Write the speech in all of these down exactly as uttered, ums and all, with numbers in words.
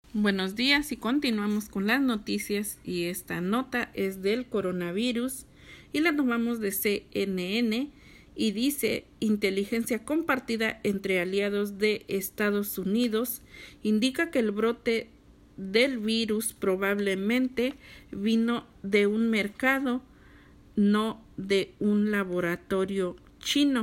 Buenos días y continuamos con las noticias y esta nota es del coronavirus y la tomamos de C N N y dice: inteligencia compartida entre aliados de Estados Unidos indica que el brote del virus probablemente vino de un mercado, no de un laboratorio chino.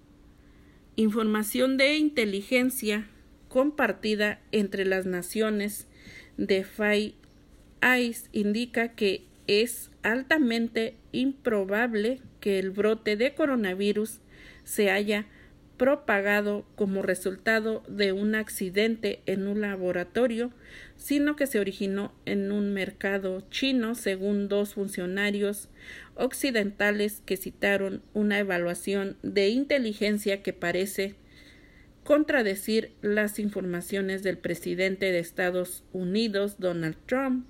Información de inteligencia compartida entre las naciones de Five Eyes indica que es altamente improbable que el brote de coronavirus se haya propagado como resultado de un accidente en un laboratorio, sino que se originó en un mercado chino, según dos funcionarios occidentales que citaron una evaluación de inteligencia que parece contradecir las informaciones del presidente de Estados Unidos, Donald Trump,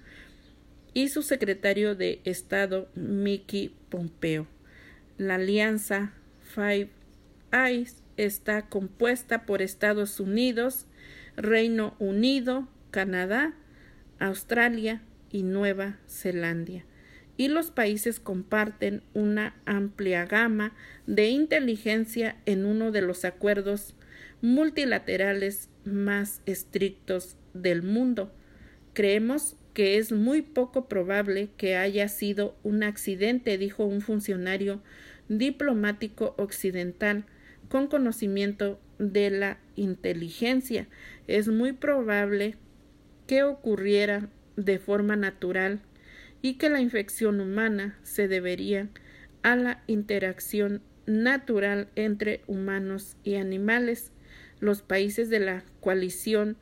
y su secretario de Estado, Mike Pompeo. La alianza Five Eyes está compuesta por Estados Unidos, Reino Unido, Canadá, Australia y Nueva Zelanda, y los países comparten una amplia gama de inteligencia en uno de los acuerdos multilaterales más estrictos del mundo. Creemos que es muy poco probable que haya sido un accidente, dijo un funcionario diplomático occidental con conocimiento de la inteligencia. Es muy probable que ocurriera de forma natural y que la infección humana se debería a la interacción natural entre humanos y animales. Los países de la coalición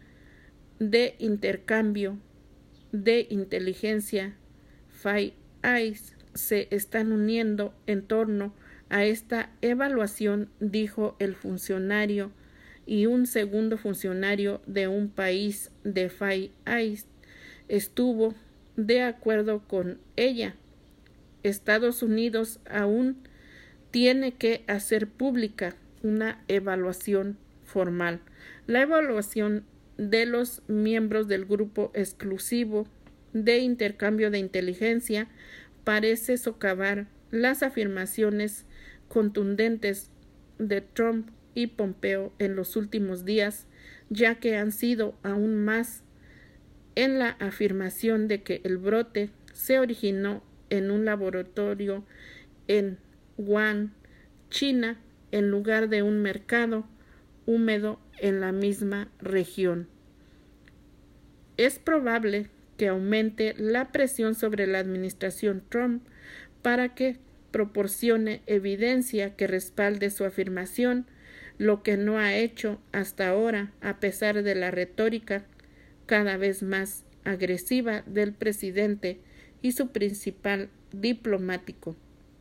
de intercambio de inteligencia Five Eyes se están uniendo en torno a esta evaluación, dijo el funcionario, y un segundo funcionario de un país de Five Eyes estuvo de acuerdo con ella. Estados Unidos aún tiene que hacer pública una evaluación formal. La evaluación de los miembros del grupo exclusivo de intercambio de inteligencia parece socavar las afirmaciones contundentes de Trump y Pompeo en los últimos días, ya que han sido aún más en la afirmación de que el brote se originó en un laboratorio en Wuhan, China, en lugar de un mercado húmedo en la misma región. Es probable que aumente la presión sobre la administración Trump para que proporcione evidencia que respalde su afirmación, lo que no ha hecho hasta ahora, a pesar de la retórica cada vez más agresiva del presidente y su principal diplomático.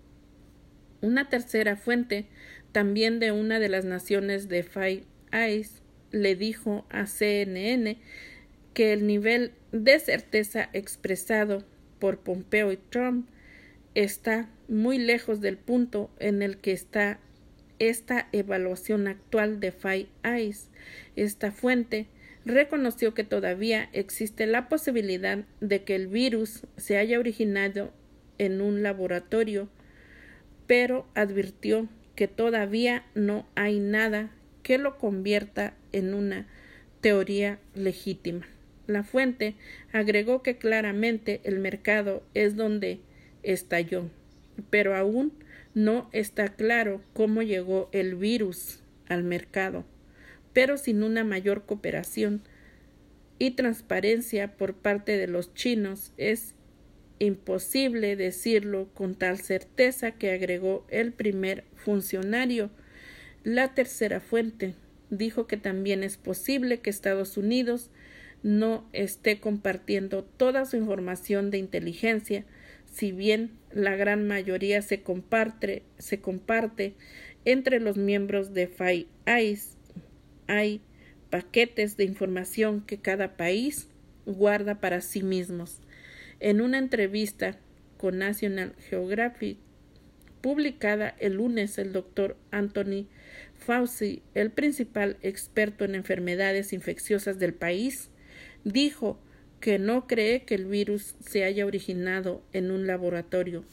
Una tercera fuente, también de una de las naciones de Five Eyes, le dijo a C N N que el nivel de certeza expresado por Pompeo y Trump está muy lejos del punto en el que está esta evaluación actual de Five Eyes. Esta fuente reconoció que todavía existe la posibilidad de que el virus se haya originado en un laboratorio, pero advirtió que todavía no hay nada que lo convierta en una teoría legítima. La fuente agregó que claramente el mercado es donde estalló, pero aún no está claro cómo llegó el virus al mercado, pero sin una mayor cooperación y transparencia por parte de los chinos es imposible decirlo con tal certeza, que agregó el primer funcionario. La tercera fuente dijo que también es posible que Estados Unidos no esté compartiendo toda su información de inteligencia, si bien la gran mayoría se comparte, se comparte entre los miembros de Five Eyes. Hay paquetes de información que cada país guarda para sí mismos. En una entrevista con National Geographic publicada el lunes, el doctor Anthony Fauci, el principal experto en enfermedades infecciosas del país, dijo que no cree que el virus se haya originado en un laboratorio.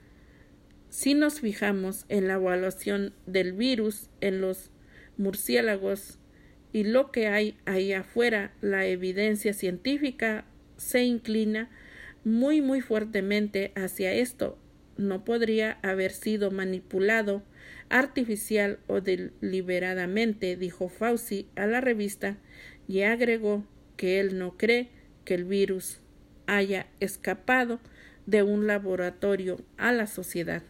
Si nos fijamos en la evaluación del virus en los murciélagos y lo que hay ahí afuera, la evidencia científica se inclina muy muy fuertemente hacia esto. No podría haber sido manipulado artificial o deliberadamente, dijo Fauci a la revista, y agregó que él no cree que el virus haya escapado de un laboratorio a la sociedad.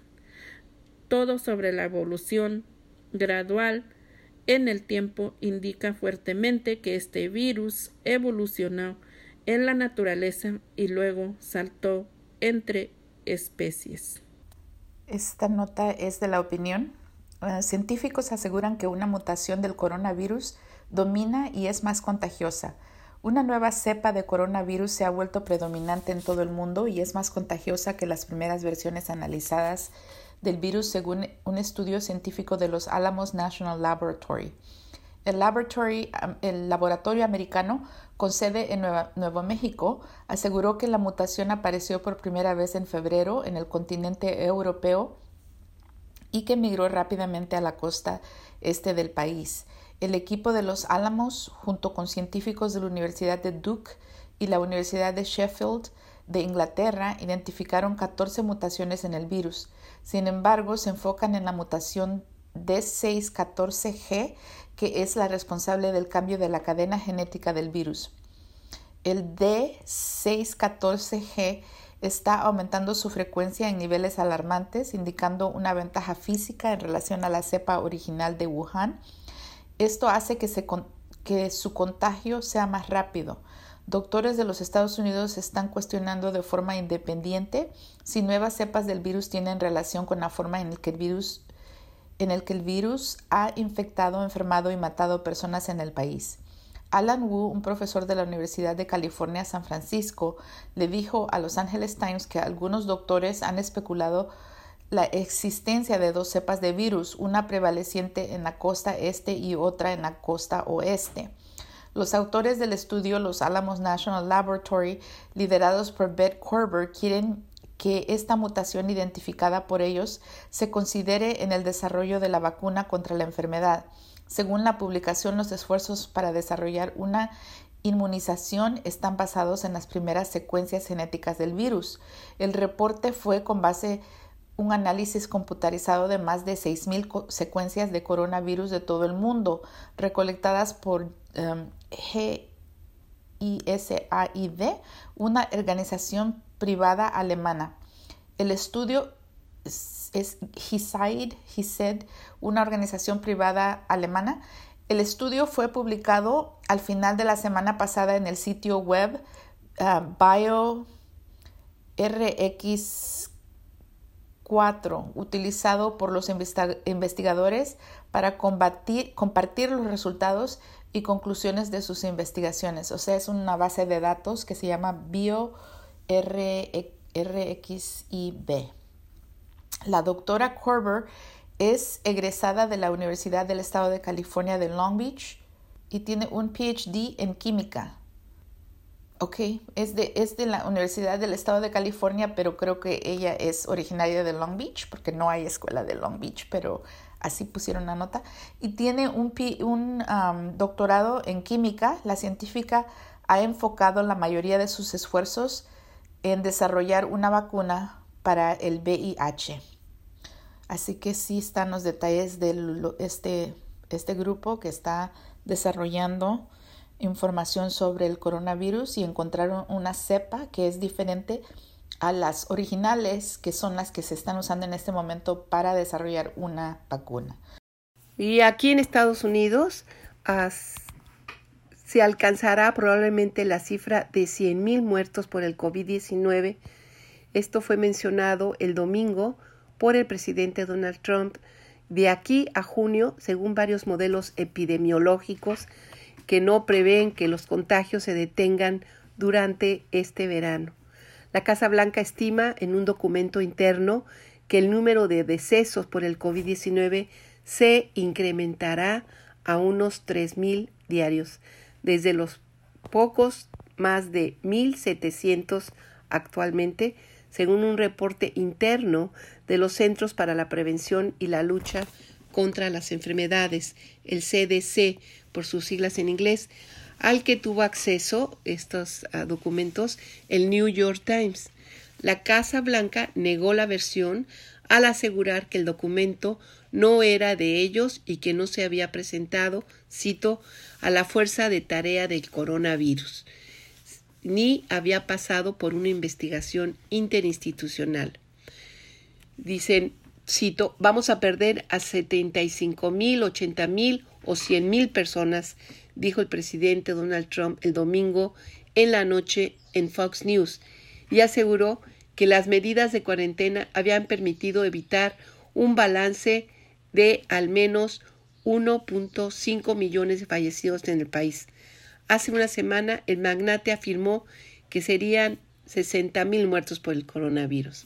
Todo sobre la evolución gradual en el tiempo indica fuertemente que este virus evolucionó en la naturaleza y luego saltó entre especies. Esta nota es de la opinión. Uh, científicos aseguran que una mutación del coronavirus domina y es más contagiosa. Una nueva cepa de coronavirus se ha vuelto predominante en todo el mundo y es más contagiosa que las primeras versiones analizadas del virus, según un estudio científico de los Alamos National Laboratory. El, laboratory, el laboratorio americano con sede en Nueva, Nuevo México aseguró que la mutación apareció por primera vez en febrero en el continente europeo y que migró rápidamente a la costa este del país. El equipo de los Álamos, junto con científicos de la Universidad de Duke y la Universidad de Sheffield de Inglaterra, identificaron catorce mutaciones en el virus. Sin embargo, se enfocan en la mutación D seis catorce G, que es la responsable del cambio de la cadena genética del virus. El D seis catorce G está aumentando su frecuencia en niveles alarmantes, indicando una ventaja física en relación a la cepa original de Wuhan. Esto hace que, se, que su contagio sea más rápido. Doctores de los Estados Unidos están cuestionando de forma independiente si nuevas cepas del virus tienen relación con la forma en la que el virus, en el que el virus ha infectado, enfermado y matado personas en el país. Alan Wu, un profesor de la Universidad de California, San Francisco, le dijo a Los Angeles Times que algunos doctores han especulado la existencia de dos cepas de virus, una prevaleciente en la costa este y otra en la costa oeste. Los autores del estudio, los Alamos National Laboratory, liderados por Beth Korber, quieren que esta mutación identificada por ellos se considere en el desarrollo de la vacuna contra la enfermedad. Según la publicación, los esfuerzos para desarrollar una inmunización están basados en las primeras secuencias genéticas del virus. El reporte fue con base un análisis computarizado de más de seis mil co- secuencias de coronavirus de todo el mundo, recolectadas por um, G I S A I D, una organización privada alemana. El estudio es, es GISAID, GISAID, una organización privada alemana. El estudio fue publicado al final de la semana pasada en el sitio web uh, Bio R X cuatro, utilizado por los investa- investigadores para combatir, compartir los resultados y conclusiones de sus investigaciones. O sea, es una base de datos que se llama Bio R X I B. La doctora Korber es egresada de la Universidad del Estado de California de Long Beach y tiene un P H D en química. Ok, es de, es de la Universidad del Estado de California, pero creo que ella es originaria de Long Beach, porque no hay escuela de Long Beach, pero así pusieron la nota. Y tiene un, un um, doctorado en química. La científica ha enfocado la mayoría de sus esfuerzos en desarrollar una vacuna para el V I H. Así que sí están los detalles de este, este grupo que está desarrollando información sobre el coronavirus y encontraron una cepa que es diferente a las originales, que son las que se están usando en este momento para desarrollar una vacuna. Y aquí en Estados Unidos as, se alcanzará probablemente la cifra de cien mil muertos por el COVID diecinueve. Esto fue mencionado el domingo por el presidente Donald Trump. De aquí a junio, según varios modelos epidemiológicos, que no prevén que los contagios se detengan durante este verano. La Casa Blanca estima en un documento interno que el número de decesos por el COVID diecinueve se incrementará a unos tres mil diarios, desde los pocos más de mil setecientos actualmente, según un reporte interno de los Centros para la Prevención y la Lucha contra las Enfermedades, el C D C, por sus siglas en inglés, al que tuvo acceso estos uh, documentos el New York Times. La Casa Blanca negó la versión al asegurar que el documento no era de ellos y que no se había presentado, cito, a la fuerza de tarea del coronavirus, ni había pasado por una investigación interinstitucional. Dicen, cito, vamos a perder a setenta y cinco mil, ochenta mil o cien mil personas, dijo el presidente Donald Trump el domingo en la noche en Fox News, y aseguró que las medidas de cuarentena habían permitido evitar un balance de al menos uno punto cinco millones de fallecidos en el país. Hace una semana, el magnate afirmó que serían sesenta mil muertos por el coronavirus.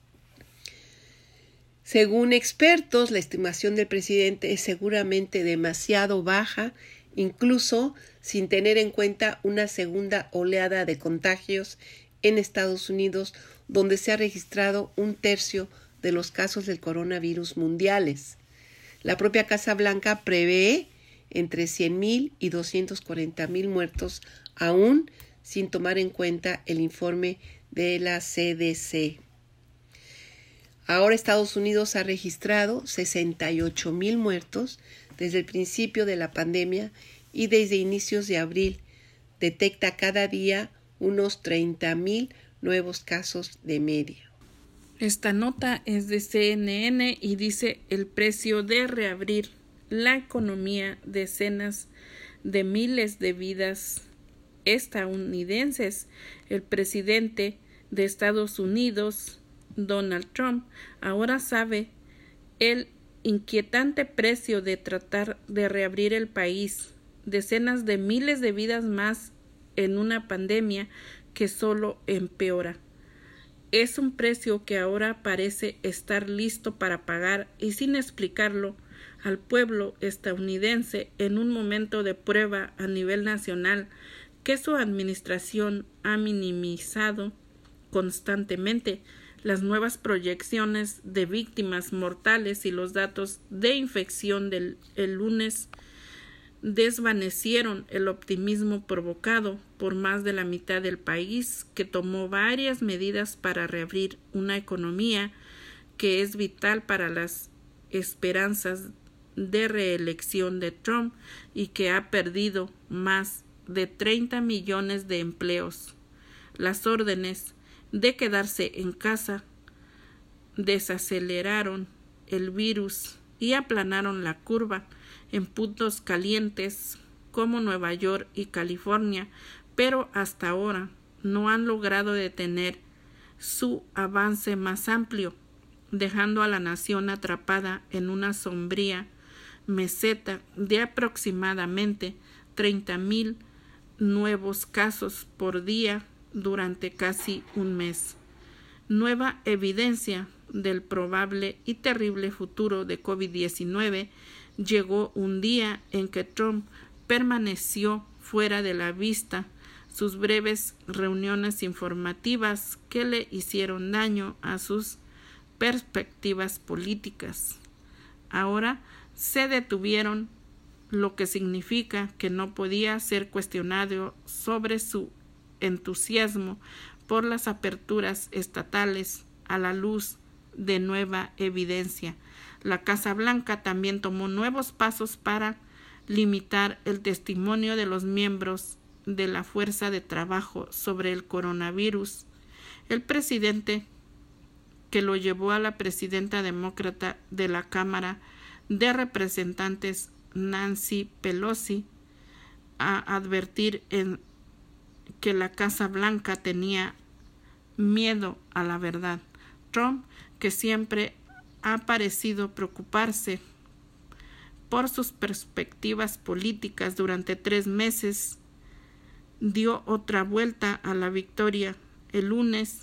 Según expertos, la estimación del presidente es seguramente demasiado baja, incluso sin tener en cuenta una segunda oleada de contagios en Estados Unidos, donde se ha registrado un tercio de los casos del coronavirus mundiales. La propia Casa Blanca prevé entre cien mil y doscientos cuarenta mil muertos, aún sin tomar en cuenta el informe de la C D C. Ahora Estados Unidos ha registrado sesenta y ocho mil muertos desde el principio de la pandemia y desde inicios de abril detecta cada día unos treinta mil nuevos casos de media. Esta nota es de C N N y dice: el precio de reabrir la economía, decenas de miles de vidas estadounidenses. El presidente de Estados Unidos, Donald Trump, ahora sabe el inquietante precio de tratar de reabrir el país, decenas de miles de vidas más en una pandemia que solo empeora. Es un precio que ahora parece estar listo para pagar y sin explicarlo al pueblo estadounidense en un momento de prueba a nivel nacional que su administración ha minimizado constantemente. Las nuevas proyecciones de víctimas mortales y los datos de infección del el lunes desvanecieron el optimismo provocado por más de la mitad del país, que tomó varias medidas para reabrir una economía que es vital para las esperanzas de reelección de Trump y que ha perdido más de treinta millones de empleos. Las órdenes de quedarse en casa desaceleraron el virus y aplanaron la curva en puntos calientes como Nueva York y California, pero hasta ahora no han logrado detener su avance más amplio, dejando a la nación atrapada en una sombría meseta de aproximadamente treinta mil nuevos casos por día durante casi un mes. Nueva evidencia del probable y terrible futuro de COVID diecinueve llegó un día en que Trump permaneció fuera de la vista. Sus breves reuniones informativas que le hicieron daño a sus perspectivas políticas ahora se detuvieron, lo que significa que no podía ser cuestionado sobre su entusiasmo por las aperturas estatales a la luz de nueva evidencia. La Casa Blanca también tomó nuevos pasos para limitar el testimonio de los miembros de la fuerza de trabajo sobre el coronavirus. El presidente, que lo llevó a la presidenta demócrata de la Cámara de Representantes, Nancy Pelosi, a advertir en que la Casa Blanca tenía miedo a la verdad. Trump, que siempre ha parecido preocuparse por sus perspectivas políticas durante tres meses, dio otra vuelta a la victoria el lunes,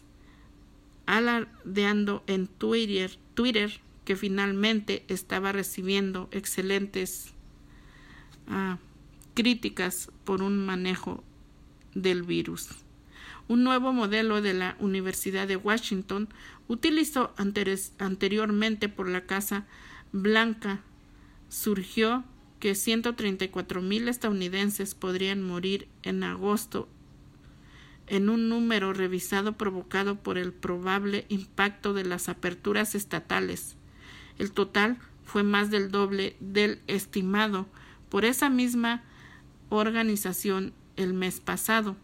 alardeando en Twitter, Twitter que finalmente estaba recibiendo excelentes uh, críticas por un manejo del virus. Un nuevo modelo de la Universidad de Washington, utilizado anteriormente por la Casa Blanca, surgió que ciento treinta y cuatro mil estadounidenses podrían morir en agosto, en un número revisado provocado por el probable impacto de las aperturas estatales. El total fue más del doble del estimado por esa misma organización el mes pasado.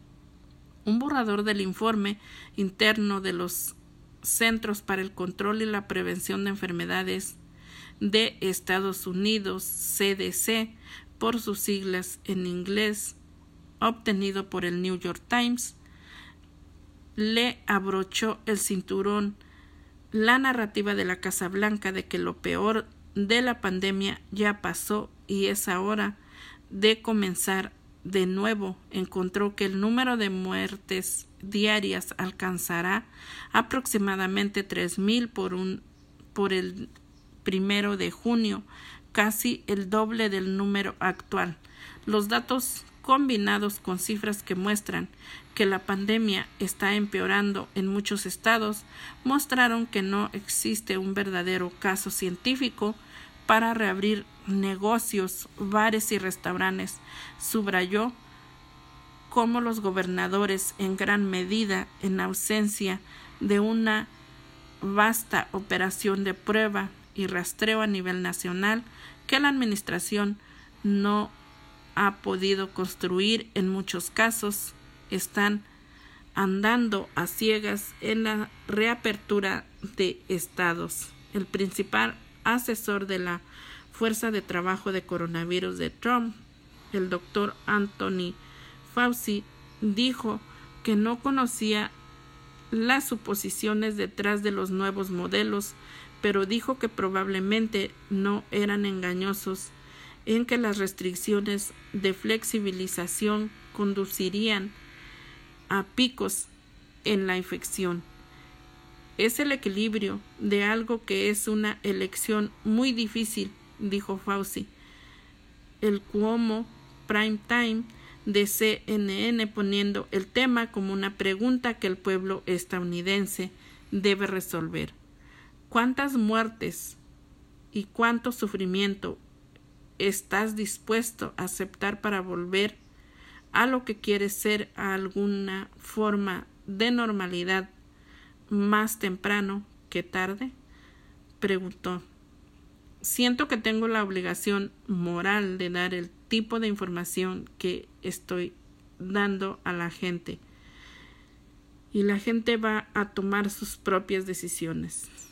Un borrador del informe interno de los Centros para el Control y la Prevención de Enfermedades de Estados Unidos, C D C, por sus siglas en inglés, obtenido por el New York Times, le abrochó el cinturón la narrativa de la Casa Blanca de que lo peor de la pandemia ya pasó y es hora de comenzar de nuevo. Encontró que el número de muertes diarias alcanzará aproximadamente tres mil por un por el primero de junio, casi el doble del número actual. Los datos combinados con cifras que muestran que la pandemia está empeorando en muchos estados, mostraron que no existe un verdadero caso científico para reabrir negocios, bares y restaurantes. Subrayó cómo los gobernadores, en gran medida en ausencia de una vasta operación de prueba y rastreo a nivel nacional que la administración no ha podido construir en muchos casos, están andando a ciegas en la reapertura de estados. El principal asesor de la Fuerza de Trabajo de Coronavirus de Trump, el doctor Anthony Fauci, dijo que no conocía las suposiciones detrás de los nuevos modelos, pero dijo que probablemente no eran engañosos, en que las restricciones de flexibilización conducirían a picos en la infección. Es el equilibrio de algo que es una elección muy difícil, dijo Fauci. El Cuomo Prime Time de C N N, poniendo el tema como una pregunta que el pueblo estadounidense debe resolver. ¿Cuántas muertes y cuánto sufrimiento estás dispuesto a aceptar para volver a lo que quiere ser a alguna forma de normalidad más temprano que tarde? Preguntó. Siento que tengo la obligación moral de dar el tipo de información que estoy dando a la gente, y la gente va a tomar sus propias decisiones.